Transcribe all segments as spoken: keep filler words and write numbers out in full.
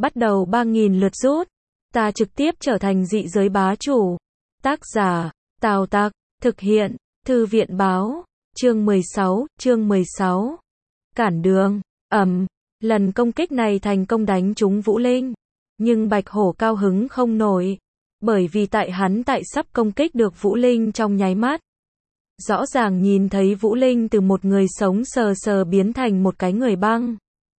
bắt đầu ba nghìn lượt rút. Ta trực tiếp trở thành dị giới bá chủ. Tác giả, Tào Tặc, thực hiện, Thư viện báo, chương mười sáu, chương mười sáu. Cản đường, ầm, lần công kích này thành công đánh trúng Vũ Linh. Nhưng Bạch Hổ cao hứng không nổi, bởi vì tại hắn tại sắp công kích được Vũ Linh trong nháy mắt. Rõ ràng nhìn thấy Vũ Linh từ một người sống sờ sờ biến thành một cái người băng.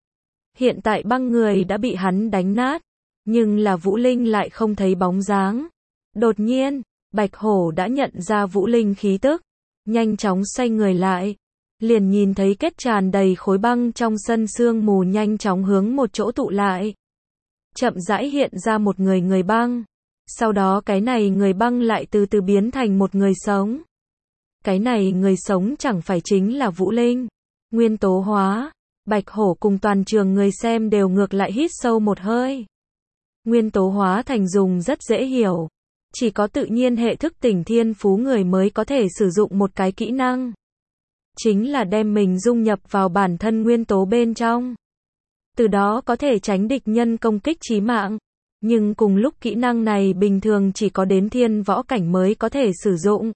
Hiện tại băng người đã bị hắn đánh nát, nhưng là Vũ Linh lại không thấy bóng dáng. Đột nhiên, Bạch Hổ đã nhận ra Vũ Linh khí tức, nhanh chóng xoay người lại, liền nhìn thấy kết tràn đầy khối băng trong sân sương mù nhanh chóng hướng một chỗ tụ lại. Chậm rãi hiện ra một người người băng, sau đó cái này người băng lại từ từ biến thành một người sống. Cái này người sống chẳng phải chính là Vũ Linh, nguyên tố hóa. Bạch Hổ cùng toàn trường người xem đều ngược lại hít sâu một hơi. Nguyên tố hóa thành dùng rất dễ hiểu, chỉ có tự nhiên hệ thức tỉnh thiên phú người mới có thể sử dụng một cái kỹ năng. Chính là đem mình dung nhập vào bản thân nguyên tố bên trong. Từ đó có thể tránh địch nhân công kích chí mạng. Nhưng cùng lúc kỹ năng này bình thường chỉ có đến thiên võ cảnh mới có thể sử dụng.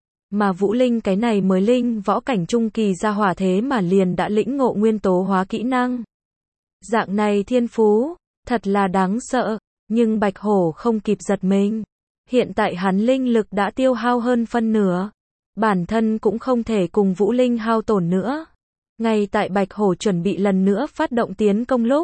Mà Vũ Linh cái này mới linh võ cảnh trung kỳ ra hỏa thế mà liền đã lĩnh ngộ nguyên tố hóa kỹ năng. Dạng này thiên phú, thật là đáng sợ, nhưng Bạch Hổ không kịp giật mình. Hiện tại hắn linh lực đã tiêu hao hơn phân nửa. Bản thân cũng không thể cùng Vũ Linh hao tổn nữa. Ngay tại Bạch Hổ chuẩn bị lần nữa phát động tiến công lúc,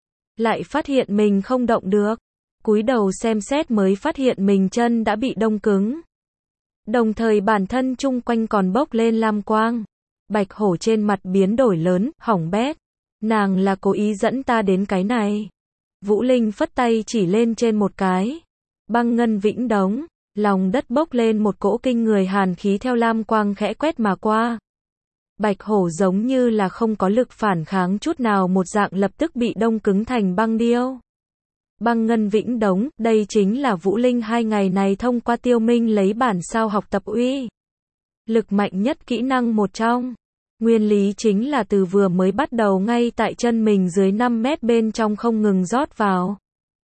lại phát hiện mình không động được. Cúi đầu xem xét mới phát hiện mình chân đã bị đông cứng. Đồng thời bản thân chung quanh còn bốc lên lam quang. Bạch Hổ trên mặt biến đổi lớn, hỏng bét. Nàng là cố ý dẫn ta đến cái này. Vũ Linh phất tay chỉ lên trên một cái. Băng ngân vĩnh đống, lòng đất bốc lên một cỗ kinh người hàn khí theo lam quang khẽ quét mà qua. Bạch Hổ giống như là không có lực phản kháng chút nào một dạng lập tức bị đông cứng thành băng điêu. Băng ngân vĩnh đống, đây chính là Vũ Linh hai ngày này thông qua tiêu minh lấy bản sao học tập uy lực mạnh nhất kỹ năng một trong. Nguyên lý chính là từ vừa mới bắt đầu ngay tại chân mình dưới năm mét bên trong không ngừng rót vào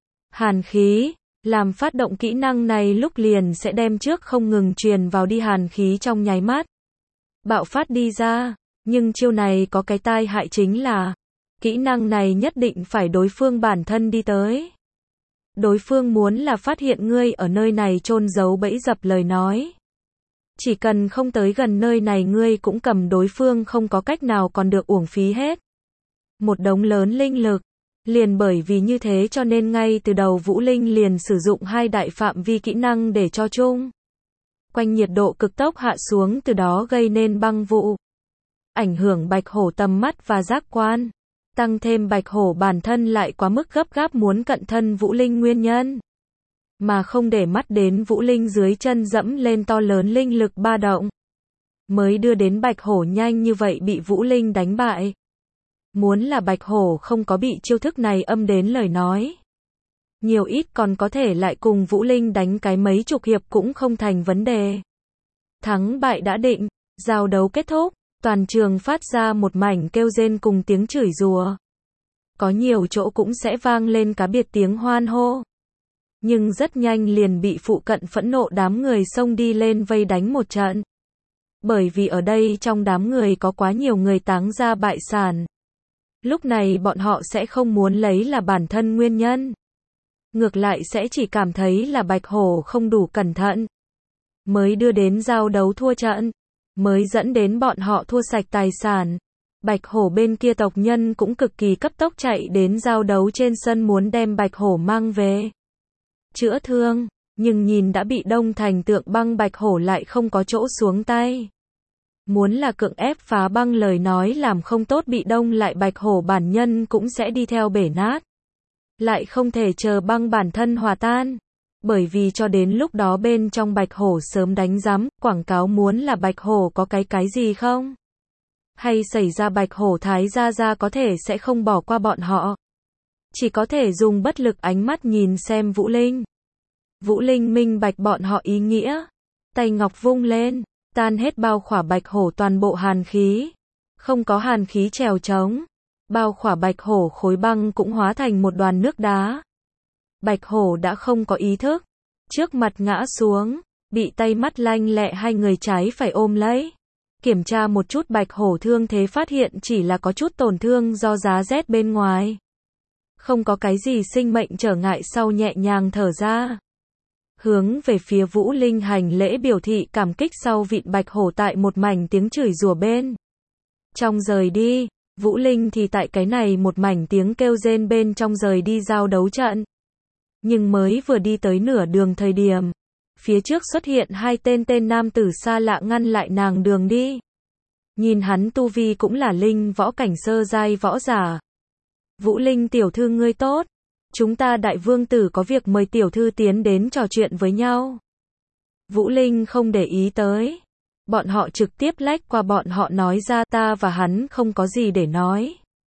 hàn khí, làm phát động kỹ năng này lúc liền sẽ đem trước không ngừng truyền vào đi hàn khí trong nháy mắt bạo phát đi ra. Nhưng chiêu này có cái tai hại chính là kỹ năng này nhất định phải đối phương bản thân đi tới. Đối phương muốn là phát hiện ngươi ở nơi này chôn giấu bẫy dập lời nói, chỉ cần không tới gần nơi này ngươi cũng cầm đối phương không có cách nào còn được uổng phí hết một đống lớn linh lực. Liền bởi vì như thế cho nên ngay từ đầu Vũ Linh liền sử dụng hai đại phạm vi kỹ năng để cho chung quanh nhiệt độ cực tốc hạ xuống, từ đó gây nên băng vụ, ảnh hưởng Bạch Hổ tầm mắt và giác quan. Tăng thêm Bạch Hổ bản thân lại quá mức gấp gáp muốn cận thân Vũ Linh nguyên nhân, mà không để mắt đến Vũ Linh dưới chân dẫm lên to lớn linh lực ba động, mới đưa đến Bạch Hổ nhanh như vậy bị Vũ Linh đánh bại. Muốn là Bạch Hổ không có bị chiêu thức này âm đến lời nói, nhiều ít còn có thể lại cùng Vũ Linh đánh cái mấy chục hiệp cũng không thành vấn đề. Thắng bại đã định, giao đấu kết thúc, toàn trường phát ra một mảnh kêu rên cùng tiếng chửi rủa. Có nhiều chỗ cũng sẽ vang lên cá biệt tiếng hoan hô. Nhưng rất nhanh liền bị phụ cận phẫn nộ đám người xông đi lên vây đánh một trận. Bởi vì ở đây trong đám người có quá nhiều người táng ra bại sản. Lúc này bọn họ sẽ không muốn lấy là bản thân nguyên nhân. Ngược lại sẽ chỉ cảm thấy là Bạch Hổ không đủ cẩn thận, mới đưa đến giao đấu thua trận, mới dẫn đến bọn họ thua sạch tài sản. Bạch Hổ bên kia tộc nhân cũng cực kỳ cấp tốc chạy đến giao đấu trên sân muốn đem Bạch Hổ mang về chữa thương, nhưng nhìn đã bị đông thành tượng băng Bạch Hổ lại không có chỗ xuống tay. Muốn là cưỡng ép phá băng lời nói làm không tốt bị đông lại Bạch Hổ bản nhân cũng sẽ đi theo bể nát. Lại không thể chờ băng bản thân hòa tan. Bởi vì cho đến lúc đó bên trong Bạch Hổ sớm đánh giám, quảng cáo muốn là Bạch Hổ có cái cái gì không? Hay xảy ra Bạch Hổ Thái Gia Gia có thể sẽ không bỏ qua bọn họ. Chỉ có thể dùng bất lực ánh mắt nhìn xem Vũ Linh. Vũ Linh minh bạch bọn họ ý nghĩa. Tay ngọc vung lên, tan hết bao khỏa Bạch Hổ toàn bộ hàn khí. Không có hàn khí trèo trống. bao khỏa bạch hổ khối băng cũng hóa thành một đoàn nước đá. Bạch hổ đã không có ý thức, trước mặt ngã xuống, bị tay mắt lanh lẹ hai người trái phải ôm lấy. Kiểm tra một chút bạch hổ thương thế phát hiện chỉ là có chút tổn thương do giá rét bên ngoài. Không có cái gì sinh mệnh trở ngại sau nhẹ nhàng thở ra. Hướng về phía Vũ Linh hành lễ biểu thị cảm kích sau vịn bạch hổ tại một mảnh tiếng chửi rủa bên. Trong rời đi, Vũ Linh thì tại cái này một mảnh tiếng kêu rên bên trong rời đi giao đấu trận. Nhưng mới vừa đi tới nửa đường thời điểm, phía trước xuất hiện hai tên tên nam tử xa lạ ngăn lại nàng đường đi. Nhìn hắn tu vi cũng là linh võ cảnh sơ giai võ giả. Vũ Linh tiểu thư ngươi tốt, chúng ta đại vương tử có việc mời tiểu thư tiến đến trò chuyện với nhau. Vũ Linh không để ý tới. Bọn họ trực tiếp lách qua bọn họ nói ra ta và hắn không có gì để nói.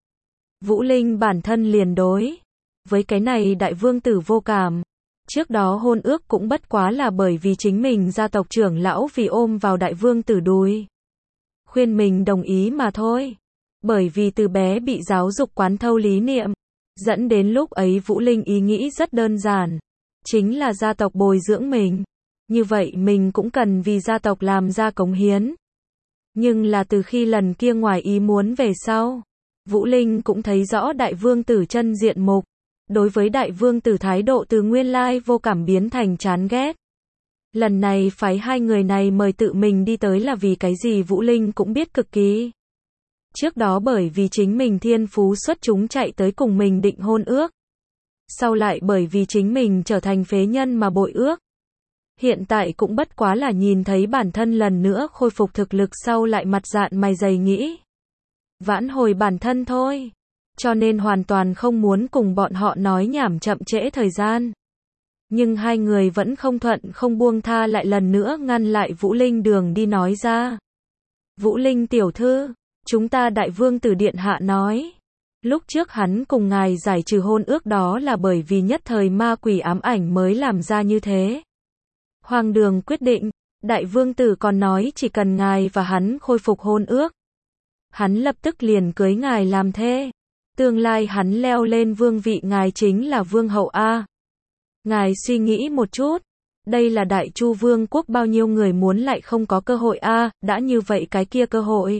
Vũ Linh bản thân liền đối với cái này đại vương tử vô cảm. Trước đó hôn ước cũng bất quá là bởi vì chính mình gia tộc trưởng lão vì ôm vào đại vương tử đùi. Khuyên mình đồng ý mà thôi. Bởi vì từ bé bị giáo dục quán thâu lý niệm. Dẫn đến lúc ấy Vũ Linh ý nghĩ rất đơn giản. Chính là gia tộc bồi dưỡng mình. Như vậy mình cũng cần vì gia tộc làm ra cống hiến. Nhưng là từ khi lần kia ngoài ý muốn về sau, Vũ Linh cũng thấy rõ đại vương tử chân diện mục. Đối với đại vương tử thái độ từ nguyên lai vô cảm biến thành chán ghét. Lần này phái hai người này mời tự mình đi tới là vì cái gì Vũ Linh cũng biết cực kỳ. Trước đó bởi vì chính mình thiên phú xuất chúng chạy tới cùng mình định hôn ước. Sau lại bởi vì chính mình trở thành phế nhân mà bội ước. Hiện tại cũng bất quá là nhìn thấy bản thân lần nữa khôi phục thực lực sau lại mặt dạn mày dày nghĩ. Vãn hồi bản thân thôi. Cho nên hoàn toàn không muốn cùng bọn họ nói nhảm chậm trễ thời gian. Nhưng hai người vẫn không thuận không buông tha lại lần nữa ngăn lại Vũ Linh đường đi nói ra. Vũ Linh tiểu thư, chúng ta đại vương tử điện hạ nói. Lúc trước hắn cùng ngài giải trừ hôn ước đó là bởi vì nhất thời ma quỷ ám ảnh mới làm ra như thế. Hoàng đường quyết định, đại vương tử còn nói chỉ cần ngài và hắn khôi phục hôn ước. Hắn lập tức liền cưới ngài làm thê. Tương lai hắn leo lên vương vị ngài chính là vương hậu A. Ngài suy nghĩ một chút. Đây là đại chu vương quốc bao nhiêu người muốn lại không có cơ hội A, đã như vậy cái kia cơ hội.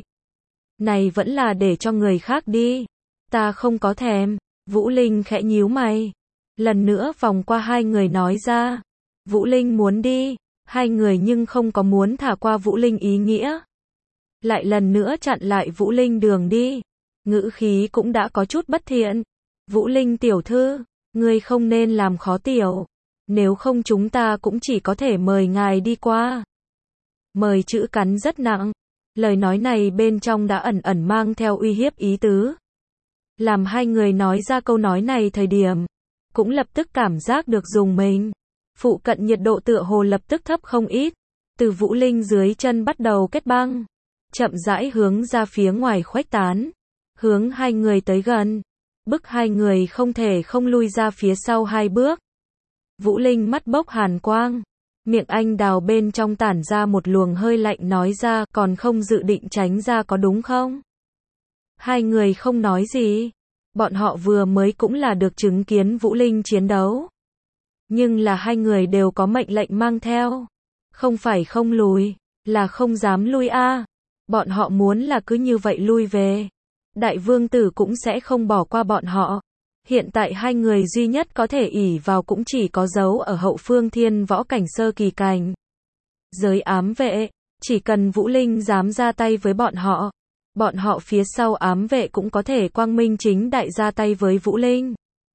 Này vẫn là để cho người khác đi. Ta không có thèm. Vũ Linh khẽ nhíu mày. Lần nữa vòng qua hai người nói ra. Vũ Linh muốn đi. Hai người nhưng không có muốn thả qua Vũ Linh ý nghĩa. Lại lần nữa chặn lại Vũ Linh đường đi. Ngữ khí cũng đã có chút bất thiện. Vũ Linh tiểu thư, ngươi không nên làm khó tiểu. Nếu không chúng ta cũng chỉ có thể mời ngài đi qua. Mời chữ cắn rất nặng. Lời nói này bên trong đã ẩn ẩn mang theo uy hiếp ý tứ. Làm hai người nói ra câu nói này thời điểm, cũng lập tức cảm giác được dùng mình. Phụ cận nhiệt độ tựa hồ lập tức thấp không ít. Từ Vũ Linh dưới chân bắt đầu kết băng. Chậm rãi hướng ra phía ngoài khuếch tán. Hướng hai người tới gần. Bức hai người không thể không lui ra phía sau hai bước. Vũ Linh mắt bốc hàn quang. Miệng anh đào bên trong tản ra một luồng hơi lạnh nói ra còn không dự định tránh ra có đúng không? Hai người không nói gì. Bọn họ vừa mới cũng là được chứng kiến Vũ Linh chiến đấu. Nhưng là hai người đều có mệnh lệnh mang theo. Không phải không lùi, là không dám lui a. Bọn họ muốn là cứ như vậy lui về. Đại vương tử cũng sẽ không bỏ qua bọn họ. Hiện tại hai người duy nhất có thể ỷ vào cũng chỉ có dấu ở hậu phương thiên võ cảnh sơ kỳ cảnh. Giới ám vệ, chỉ cần Vũ Linh dám ra tay với bọn họ, bọn họ phía sau ám vệ cũng có thể quang minh chính đại ra tay với Vũ Linh.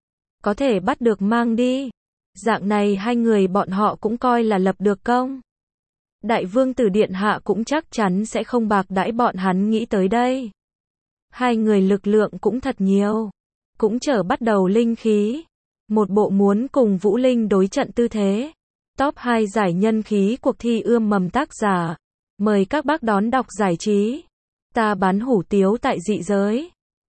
Có thể bắt được mang đi. Dạng này hai người bọn họ cũng coi là lập được công. Đại vương tử điện hạ cũng chắc chắn sẽ không bạc đãi bọn hắn nghĩ tới đây. Hai người lực lượng cũng thật nhiều. Cũng trở bắt đầu linh khí. Một bộ muốn cùng Vũ Linh đối trận tư thế. Top hai giải nhân khí cuộc thi ươm mầm tác giả. Mời các bác đón đọc giải trí. Ta bán hủ tiếu tại dị giới.